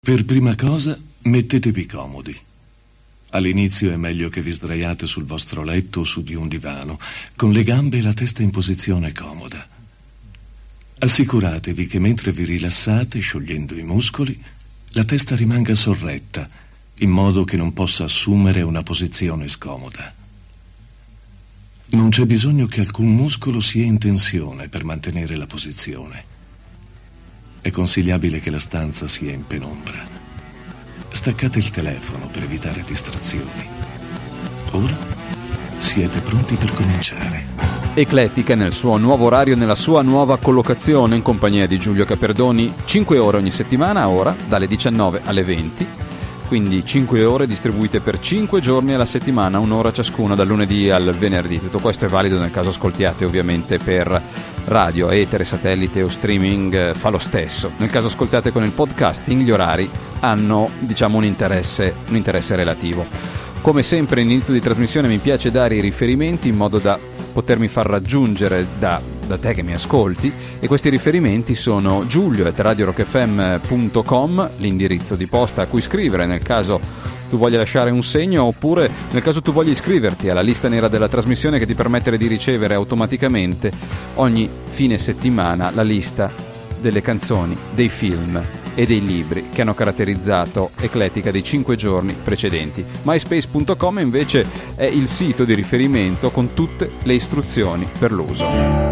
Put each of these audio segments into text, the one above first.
Per prima cosa, mettetevi comodi. All'inizio è meglio che vi sdraiate sul vostro letto o su di un divano, con le gambe e la testa in posizione comoda. Assicuratevi che mentre vi rilassate, sciogliendo i muscoli, la testa rimanga sorretta, in modo che non possa assumere una posizione scomoda. Non c'è bisogno che alcun muscolo sia in tensione per mantenere la posizione. È consigliabile che la stanza sia in penombra. Staccate il telefono per evitare distrazioni. Ora siete pronti per cominciare. Eclettica nel suo nuovo orario, nella sua nuova collocazione, in compagnia di Giulio Caperdoni, 5 ore ogni settimana, ora dalle 19 alle 20. Quindi 5 ore distribuite per 5 giorni alla settimana, un'ora ciascuna dal lunedì al venerdì. Tutto questo è valido nel caso ascoltiate ovviamente per radio, etere, satellite o streaming, fa lo stesso. Nel caso ascoltate con il podcasting, gli orari hanno, diciamo, un interesse relativo. Come sempre all'inizio di trasmissione mi piace dare i riferimenti in modo da potermi far raggiungere da te che mi ascolti, e questi riferimenti sono giulio@radiorockfm.com, l'indirizzo di posta a cui scrivere nel caso tu voglia lasciare un segno, oppure nel caso tu voglia iscriverti alla lista nera della trasmissione che ti permette di ricevere automaticamente ogni fine settimana la lista delle canzoni, dei film e dei libri che hanno caratterizzato Eclettica dei 5 giorni precedenti. MySpace.com invece è il sito di riferimento con tutte le istruzioni per l'uso.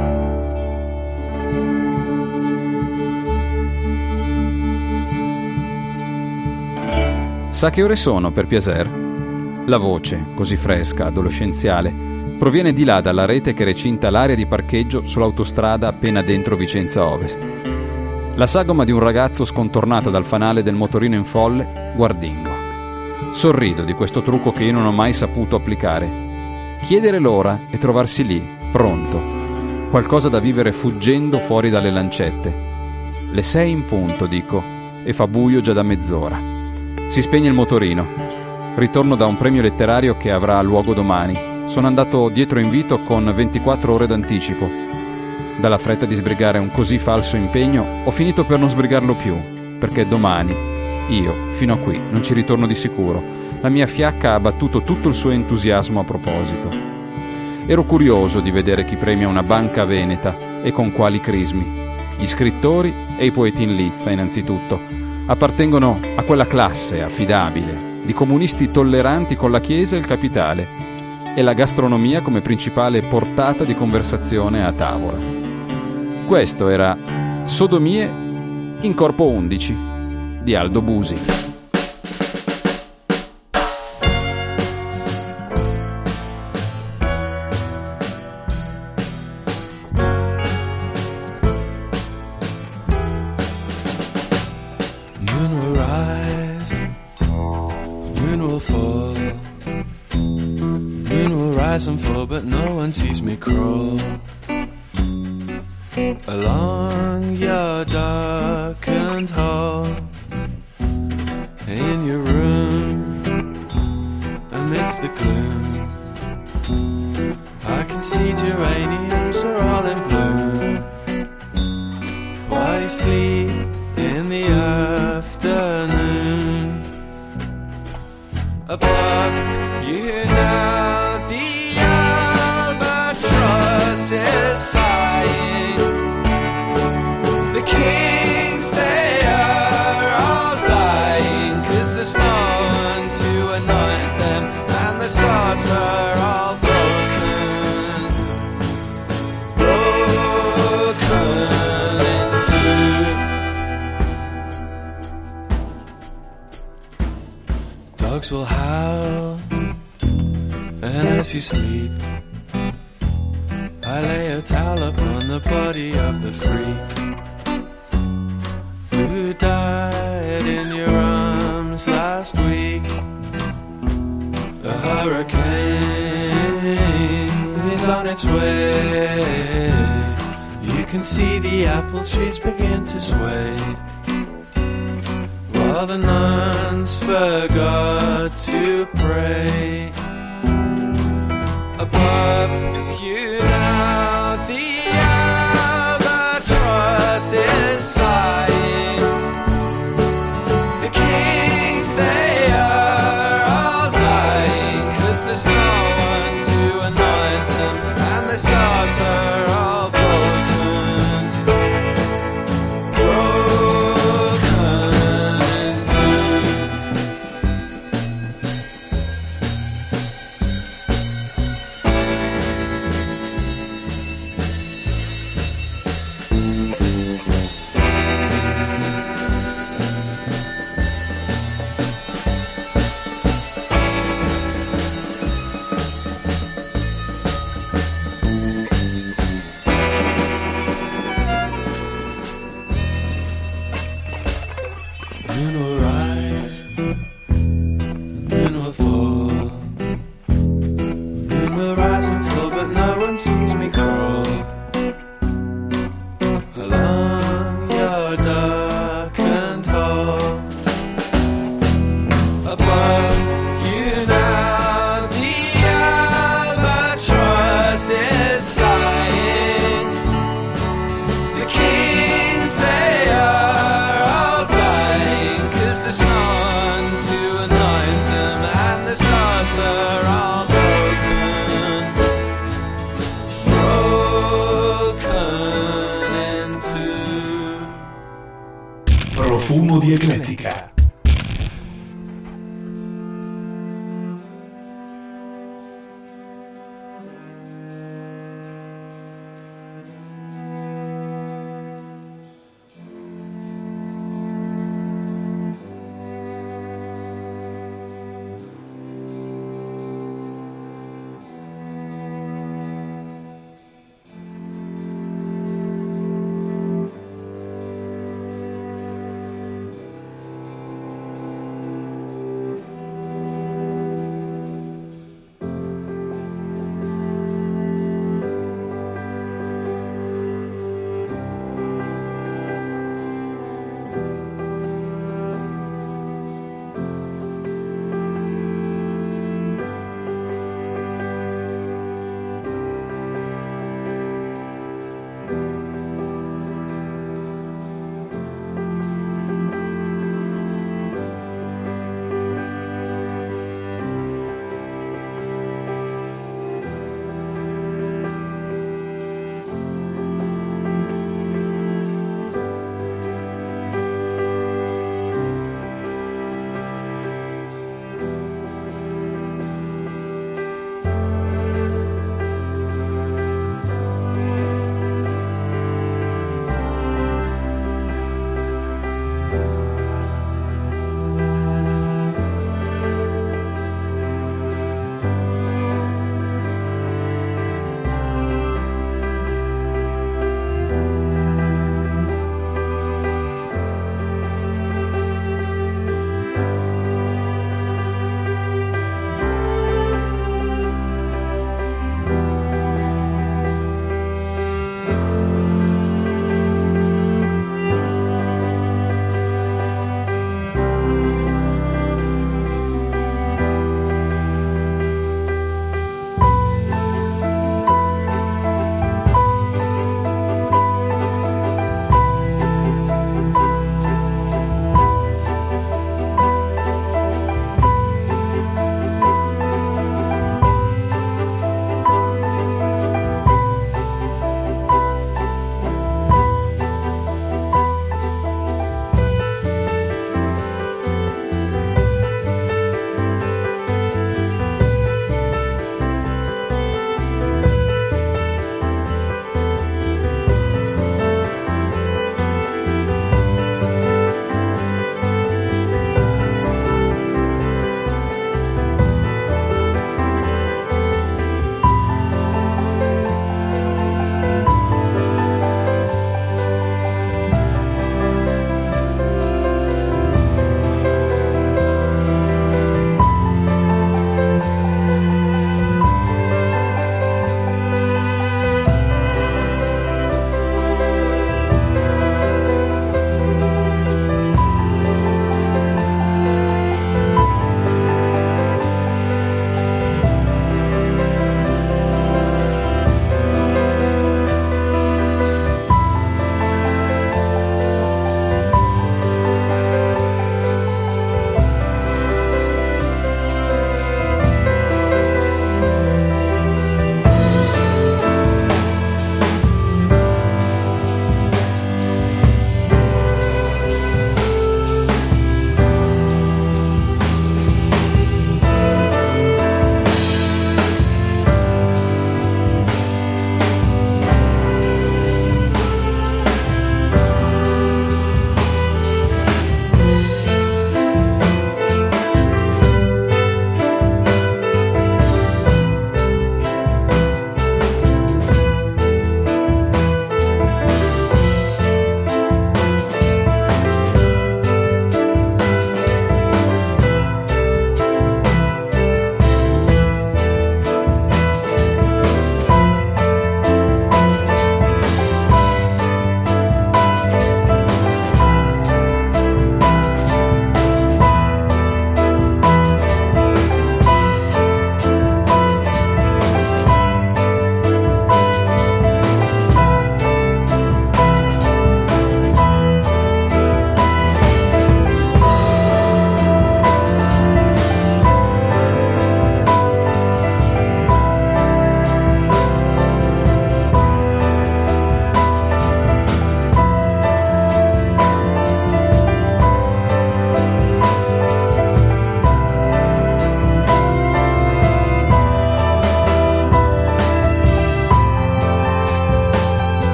Sa che ore sono, per piacer? La voce, così fresca, adolescenziale, proviene di là dalla rete che recinta l'area di parcheggio sull'autostrada appena dentro Vicenza Ovest. La sagoma di un ragazzo scontornata dal fanale del motorino in folle, guardingo. Sorrido di questo trucco che io non ho mai saputo applicare. Chiedere l'ora e trovarsi lì, pronto. Qualcosa da vivere fuggendo fuori dalle lancette. Le 6 in punto, dico, e fa buio già da mezz'ora. Si spegne il motorino. Ritorno da un premio letterario che avrà luogo domani. Sono andato dietro invito con 24 ore d'anticipo. Dalla fretta di sbrigare un così falso impegno, ho finito per non sbrigarlo più, perché domani, io, fino a qui, non ci ritorno di sicuro. La mia fiacca ha battuto tutto il suo entusiasmo a proposito. Ero curioso di vedere chi premia una banca veneta e con quali crismi. Gli scrittori e i poeti in lizza, innanzitutto, appartengono a quella classe affidabile di comunisti tolleranti con la Chiesa e il capitale, e la gastronomia come principale portata di conversazione a tavola. Questo era Sodomie in corpo 11 di Aldo Busi. Moon will rise, moon will fall, moon will rise and fall, but no one sees me crawl along your darkened hall, in your room, amidst the gloom. I can see geraniums are all in bloom, while you sleep in the afternoon. Above you now the albatross is sighing. The kings, they are all flying, 'cause there's no one to anoint them, and the swords are all broken in two. Dogs will howl, and as you sleep, I lay a towel upon the body of the freak who died in your arms last week. A hurricane is on its way. You can see the apple trees begin to sway, while the nuns forgot to pray. Above you now the albatross is sighing. The Poliecletica.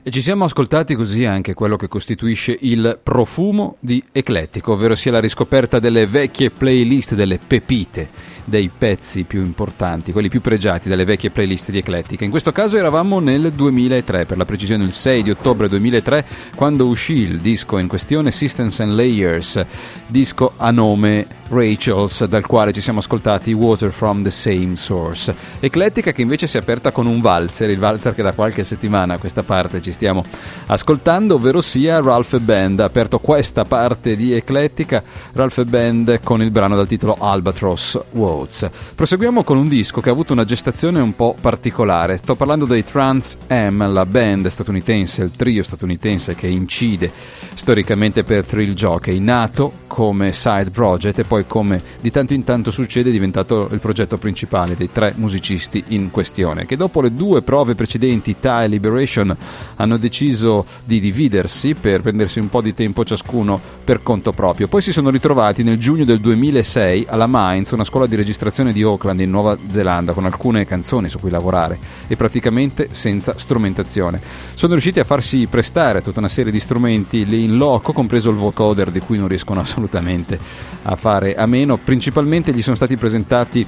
E ci siamo ascoltati così anche quello che costituisce il profumo di Eclettico, ovvero sia la riscoperta delle vecchie playlist, delle pepite, dei pezzi più importanti, quelli più pregiati delle vecchie playlist di Eclettica. In questo caso eravamo nel 2003, per la precisione il 6 di ottobre 2003, quando uscì il disco in questione, Systems and Layers, disco a nome Rachel's, dal quale ci siamo ascoltati Water from the Same Source. Eclettica che invece si è aperta con un valzer, il valzer che da qualche settimana a questa parte ci stiamo ascoltando, ovvero sia Ralph Band. Ha aperto questa parte di Eclettica Ralph Band con il brano dal titolo Albatross Whoa. Proseguiamo con un disco che ha avuto una gestazione un po' particolare. Sto parlando dei Trans Am, la band statunitense, il trio statunitense che incide storicamente per Thrill Jockey, nato come side project e poi, come di tanto in tanto succede, è diventato il progetto principale dei tre musicisti in questione, che dopo le due prove precedenti, Ta e Liberation, hanno deciso di dividersi per prendersi un po' di tempo ciascuno per conto proprio. Poi si sono ritrovati nel giugno del 2006 alla Mines, una scuola di registrazione di Auckland in Nuova Zelanda, con alcune canzoni su cui lavorare e praticamente senza strumentazione. Sono riusciti a farsi prestare tutta una serie di strumenti lì in loco, compreso il vocoder, di cui non riescono assolutamente a fare a meno. Principalmente gli sono stati prestati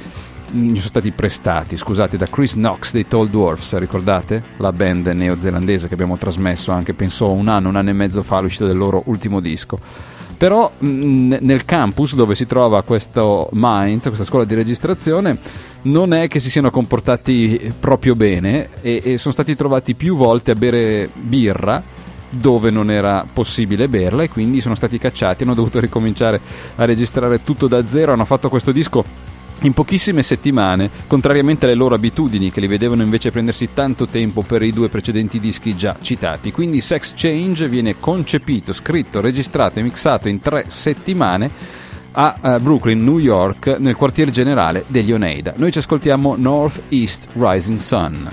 da Chris Knox dei Tall Dwarfs, ricordate? La band neozelandese che abbiamo trasmesso anche, penso, un anno e mezzo fa, all'uscita del loro ultimo disco. Però nel campus dove si trova questo Mines, questa scuola di registrazione, non è che si siano comportati proprio bene e sono stati trovati più volte a bere birra dove non era possibile berla, e quindi sono stati cacciati, hanno dovuto ricominciare a registrare tutto da zero. Hanno fatto questo disco in pochissime settimane, contrariamente alle loro abitudini che li vedevano invece prendersi tanto tempo per i due precedenti dischi già citati. Quindi Sex Change viene concepito, scritto, registrato e mixato in 3 settimane a Brooklyn, New York, nel quartier generale degli Oneida. Noi ci ascoltiamo North East Rising Sun.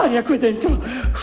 aria qui dentro.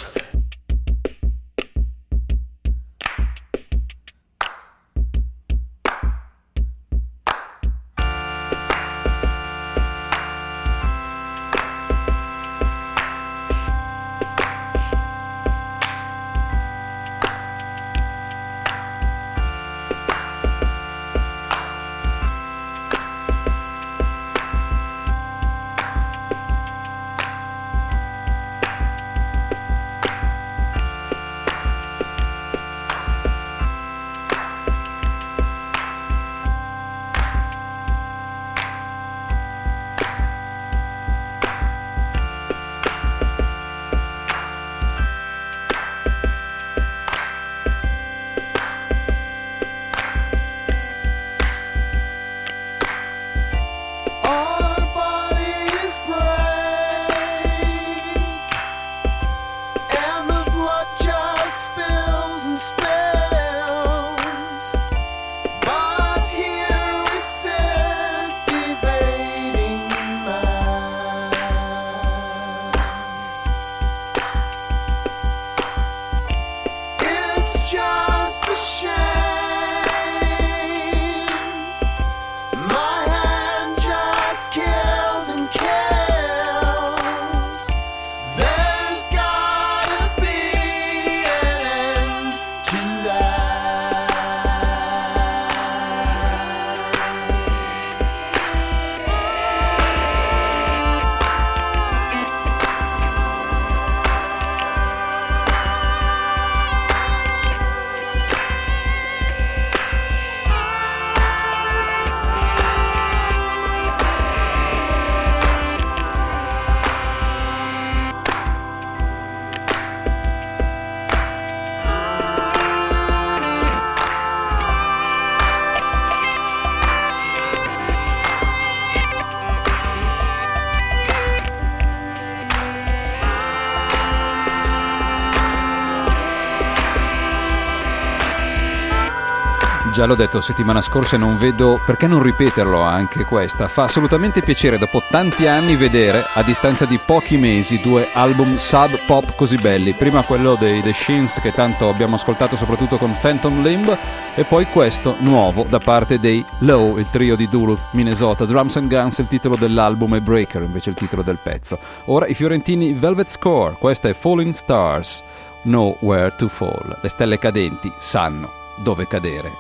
Già l'ho detto settimana scorsa e non vedo perché non ripeterlo anche questa. Fa assolutamente piacere dopo tanti anni vedere, a distanza di pochi mesi, due album sub pop così belli. Prima quello dei The Shins, che tanto abbiamo ascoltato soprattutto con Phantom Limb, e poi questo nuovo da parte dei Low, il trio di Duluth, Minnesota. Drums and Guns, il titolo dell'album, e Breaker invece il titolo del pezzo. Ora i fiorentini Velvet Score, questa è Falling Stars, Know Where to Fall. Le stelle cadenti sanno dove cadere.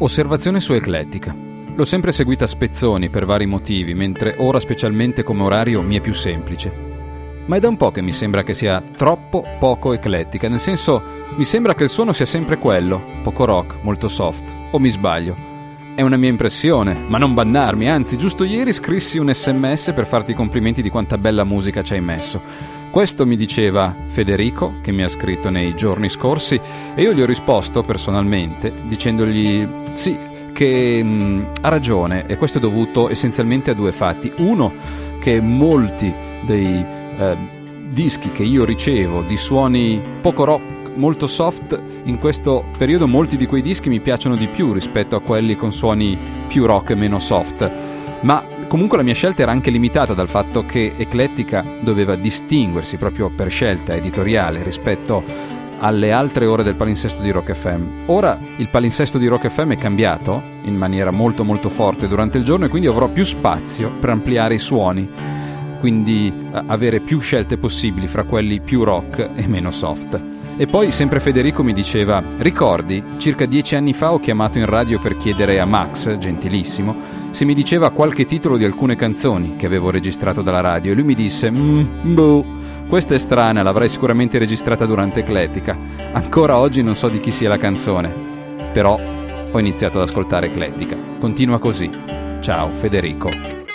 Osservazione su Eclettica. L'ho sempre seguita a spezzoni per vari motivi, mentre ora specialmente come orario mi è più semplice. Ma è da un po' che mi sembra che sia troppo poco eclettica, nel senso, mi sembra che il suono sia sempre quello, poco rock, molto soft, o mi sbaglio? È una mia impressione, ma non bannarmi, anzi, giusto ieri scrissi un SMS per farti i complimenti di quanta bella musica ci hai messo. Questo mi diceva Federico, che mi ha scritto nei giorni scorsi, e io gli ho risposto personalmente dicendogli sì, che ha ragione, e questo è dovuto essenzialmente a due fatti. Uno, che molti dei dischi che io ricevo di suoni poco rock, molto soft, in questo periodo molti di quei dischi mi piacciono di più rispetto a quelli con suoni più rock e meno soft. Ma comunque la mia scelta era anche limitata dal fatto che Eclettica doveva distinguersi proprio per scelta editoriale rispetto alle altre ore del palinsesto di Rock FM. Ora il palinsesto di Rock FM è cambiato in maniera molto molto forte durante il giorno, e quindi avrò più spazio per ampliare i suoni, quindi avere più scelte possibili fra quelli più rock e meno soft. E poi sempre Federico mi diceva: ricordi, circa 10 anni fa ho chiamato in radio per chiedere a Max, gentilissimo, se mi diceva qualche titolo di alcune canzoni che avevo registrato dalla radio, e lui mi disse questa è strana, l'avrai sicuramente registrata durante Eclettica. Ancora oggi non so di chi sia la canzone, però ho iniziato ad ascoltare Eclettica. Continua così. Ciao Federico.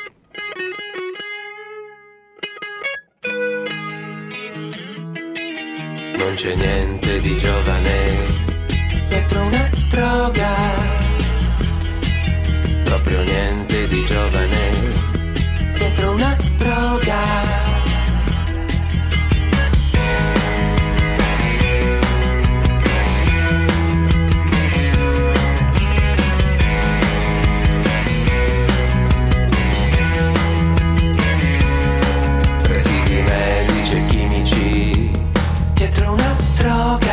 Non c'è niente di giovane dietro una droga, proprio niente di giovane dietro una droga. Residui medici e chimici dietro una droga,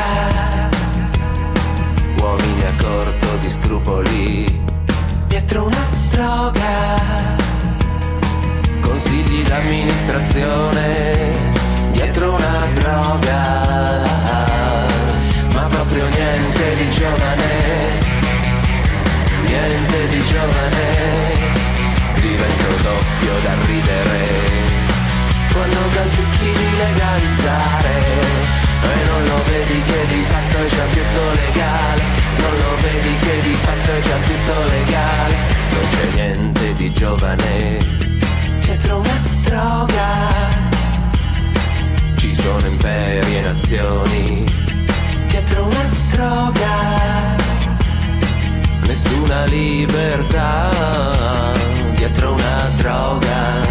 uomini a corto di scrupoli dietro una droga, consigli d'amministrazione dietro una droga, ma proprio niente di giovane, niente di giovane, divento doppio da ridere quando canticchi di legalizzare. E non lo vedi che di fatto è già tutto legale, non lo vedi che di fatto è già tutto legale. Non c'è niente di giovane dietro una droga, ci sono imperi e nazioni dietro una droga, nessuna libertà dietro una droga.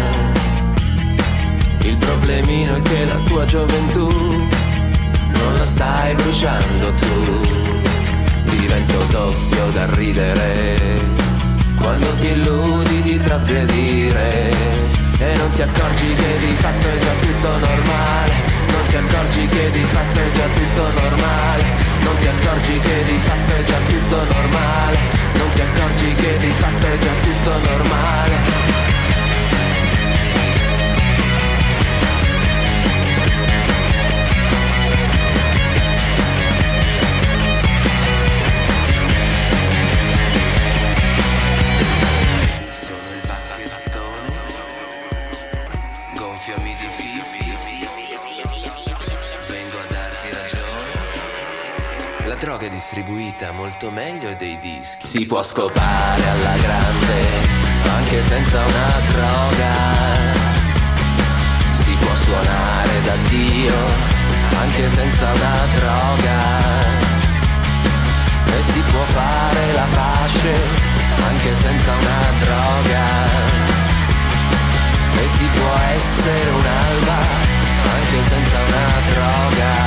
Il problemino è che la tua gioventù non la stai bruciando tu, divento doppio da ridere quando ti illudi di trasgredire e non ti accorgi che di fatto è già tutto normale, non ti accorgi che di fatto è già tutto normale, non ti accorgi che di fatto è già tutto normale, non ti accorgi che di fatto è già tutto normale. La droga è distribuita molto meglio dei dischi. Si può scopare alla grande anche senza una droga, si può suonare da Dio anche senza una droga, e si può fare la pace anche senza una droga, e si può essere un'alba anche senza una droga.